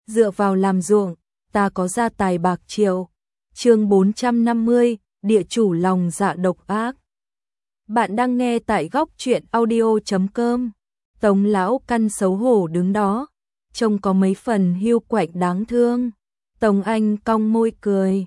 dựa vào làm ruộng, ta có gia tài bạc triệu. Chương 450, địa chủ lòng dạ độc ác. Bạn đang nghe tại góc truyện audio.com. Tống lão căn xấu hổ đứng đó, trông có mấy phần hiu quạnh đáng thương. Tống Anh cong môi cười.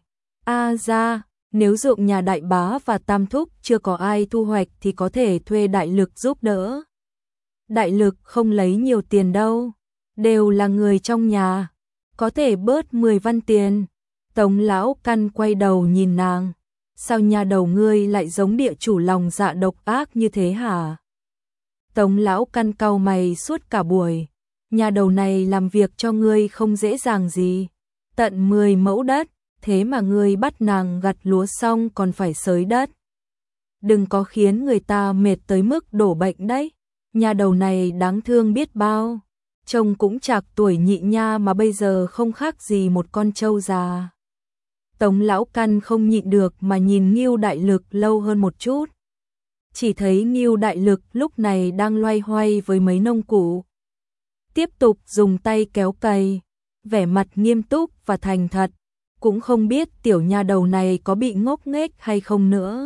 Ra, nếu ruộng nhà đại bá và tam thúc chưa có ai thu hoạch thì có thể thuê đại lực giúp đỡ. Đại lực không lấy nhiều tiền đâu, đều là người trong nhà, có thể bớt 10 văn tiền. Tống lão căn quay đầu nhìn nàng. Sao nhà đầu ngươi lại giống địa chủ lòng dạ độc ác như thế hả? Tống lão căn cau mày suốt cả buổi. Nhà đầu này làm việc cho ngươi không dễ dàng gì. Tận 10 mẫu đất, thế mà ngươi bắt nàng gặt lúa xong còn phải xới đất. Đừng có khiến người ta mệt tới mức đổ bệnh đấy. Nhà đầu này đáng thương biết bao. Trông cũng chạc tuổi nhị nha mà bây giờ không khác gì một con trâu già. Tống lão căn không nhịn được mà nhìn Ngưu Đại Lực lâu hơn một chút. Chỉ thấy Ngưu Đại Lực lúc này đang loay hoay với mấy nông cụ. Tiếp tục dùng tay kéo cày, vẻ mặt nghiêm túc và thành thật. Cũng không biết tiểu nha đầu này có bị ngốc nghếch hay không nữa.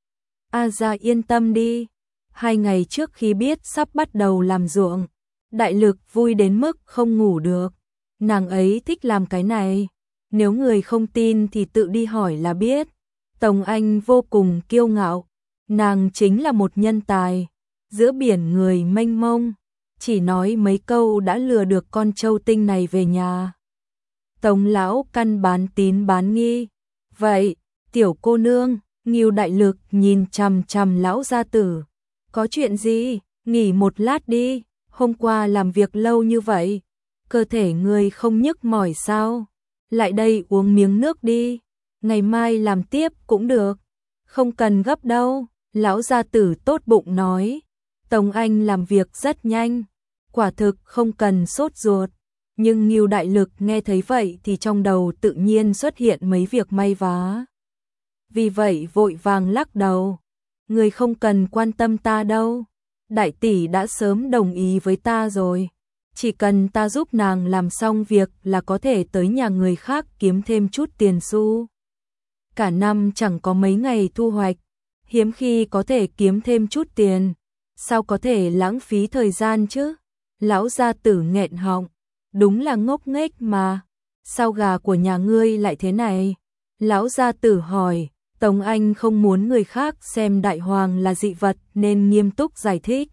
Ra yên tâm đi. 2 ngày trước khi biết sắp bắt đầu làm ruộng, Đại Lực vui đến mức không ngủ được. Nàng ấy thích làm cái này. Nếu người không tin thì tự đi hỏi là biết. Tống Anh vô cùng kiêu ngạo. Nàng chính là một nhân tài. Giữa biển người mênh mông, chỉ nói mấy câu đã lừa được con trâu tinh này về nhà. Tống lão căn bán tín bán nghi. Vậy, tiểu cô nương, Ngưu Đại Lực nhìn chằm chằm lão gia tử. Có chuyện gì? Nghỉ một lát đi. Hôm qua làm việc lâu như vậy, cơ thể người không nhức mỏi sao? Lại đây uống miếng nước đi. Ngày mai làm tiếp cũng được. Không cần gấp đâu. Lão gia tử tốt bụng nói. Tống Anh làm việc rất nhanh, quả thực không cần sốt ruột. Nhưng Ngưu Đại Lực nghe thấy vậy thì trong đầu tự nhiên xuất hiện mấy việc may vá. Vì vậy vội vàng lắc đầu. Người không cần quan tâm ta đâu. Đại tỷ đã sớm đồng ý với ta rồi. Chỉ cần ta giúp nàng làm xong việc là có thể tới nhà người khác kiếm thêm chút tiền xu. Cả năm chẳng có mấy ngày thu hoạch, hiếm khi có thể kiếm thêm chút tiền. Sao có thể lãng phí thời gian chứ? Lão gia tử nghẹn họng. Đúng là ngốc nghếch mà. Sao gà của nhà ngươi lại thế này? Lão gia tử hỏi. Tống Anh không muốn người khác xem đại hoàng là dị vật nên nghiêm túc giải thích.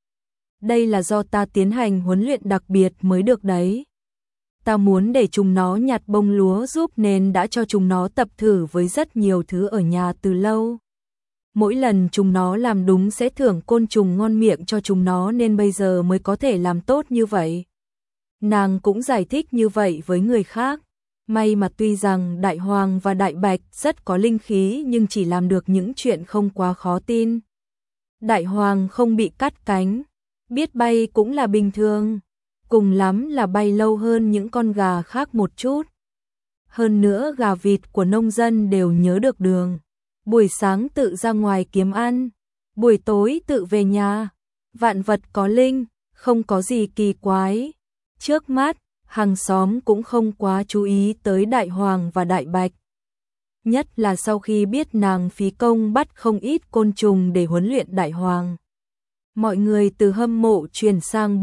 Đây là do ta tiến hành huấn luyện đặc biệt mới được đấy. Ta muốn để chúng nó nhặt bông lúa giúp nên đã cho chúng nó tập thử với rất nhiều thứ ở nhà từ lâu. Mỗi lần chúng nó làm đúng sẽ thưởng côn trùng ngon miệng cho chúng nó nên bây giờ mới có thể làm tốt như vậy. Nàng cũng giải thích như vậy với người khác. May mà tuy rằng Đại Hoàng và Đại Bạch rất có linh khí nhưng chỉ làm được những chuyện không quá khó tin. Đại Hoàng không bị cắt cánh, biết bay cũng là bình thường, cùng lắm là bay lâu hơn những con gà khác một chút. Hơn nữa gà vịt của nông dân đều nhớ được đường, buổi sáng tự ra ngoài kiếm ăn, buổi tối tự về nhà. Vạn vật có linh, không có gì kỳ quái. Trước mắt, hàng xóm cũng không quá chú ý tới Đại Hoàng và Đại Bạch. Nhất là sau khi biết nàng phí công bắt không ít côn trùng để huấn luyện Đại Hoàng. Mọi người từ hâm mộ chuyển sang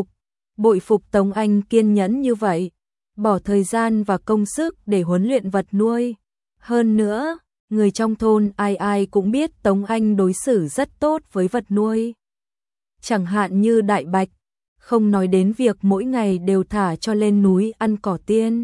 bội phục Tống Anh kiên nhẫn như vậy, bỏ thời gian và công sức để huấn luyện vật nuôi. Hơn nữa, người trong thôn ai ai cũng biết Tống Anh đối xử rất tốt với vật nuôi. Chẳng hạn như Đại Bạch, không nói đến việc mỗi ngày đều thả cho lên núi ăn cỏ tiên.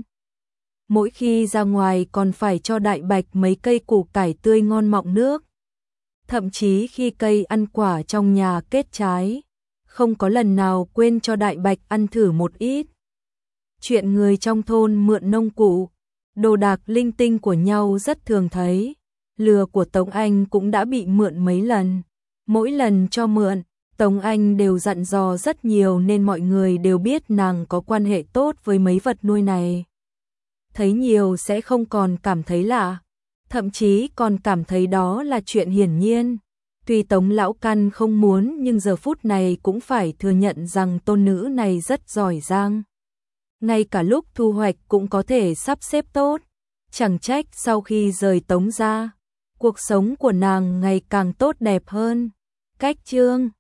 Mỗi khi ra ngoài còn phải cho Đại Bạch mấy cây củ cải tươi ngon mọng nước. Thậm chí khi cây ăn quả trong nhà kết trái, không có lần nào quên cho Đại Bạch ăn thử một ít. Chuyện người trong thôn mượn nông cụ, đồ đạc linh tinh của nhau rất thường thấy. Lừa của Tống Anh cũng đã bị mượn mấy lần. Mỗi lần cho mượn, Tống Anh đều dặn dò rất nhiều nên mọi người đều biết nàng có quan hệ tốt với mấy vật nuôi này. Thấy nhiều sẽ không còn cảm thấy lạ, thậm chí còn cảm thấy đó là chuyện hiển nhiên. Tuy Tống lão căn không muốn nhưng giờ phút này cũng phải thừa nhận rằng tôn nữ này rất giỏi giang. ngay cả lúc thu hoạch cũng có thể sắp xếp tốt. Chẳng trách sau khi rời Tống gia, cuộc sống của nàng ngày càng tốt đẹp hơn. Cách chương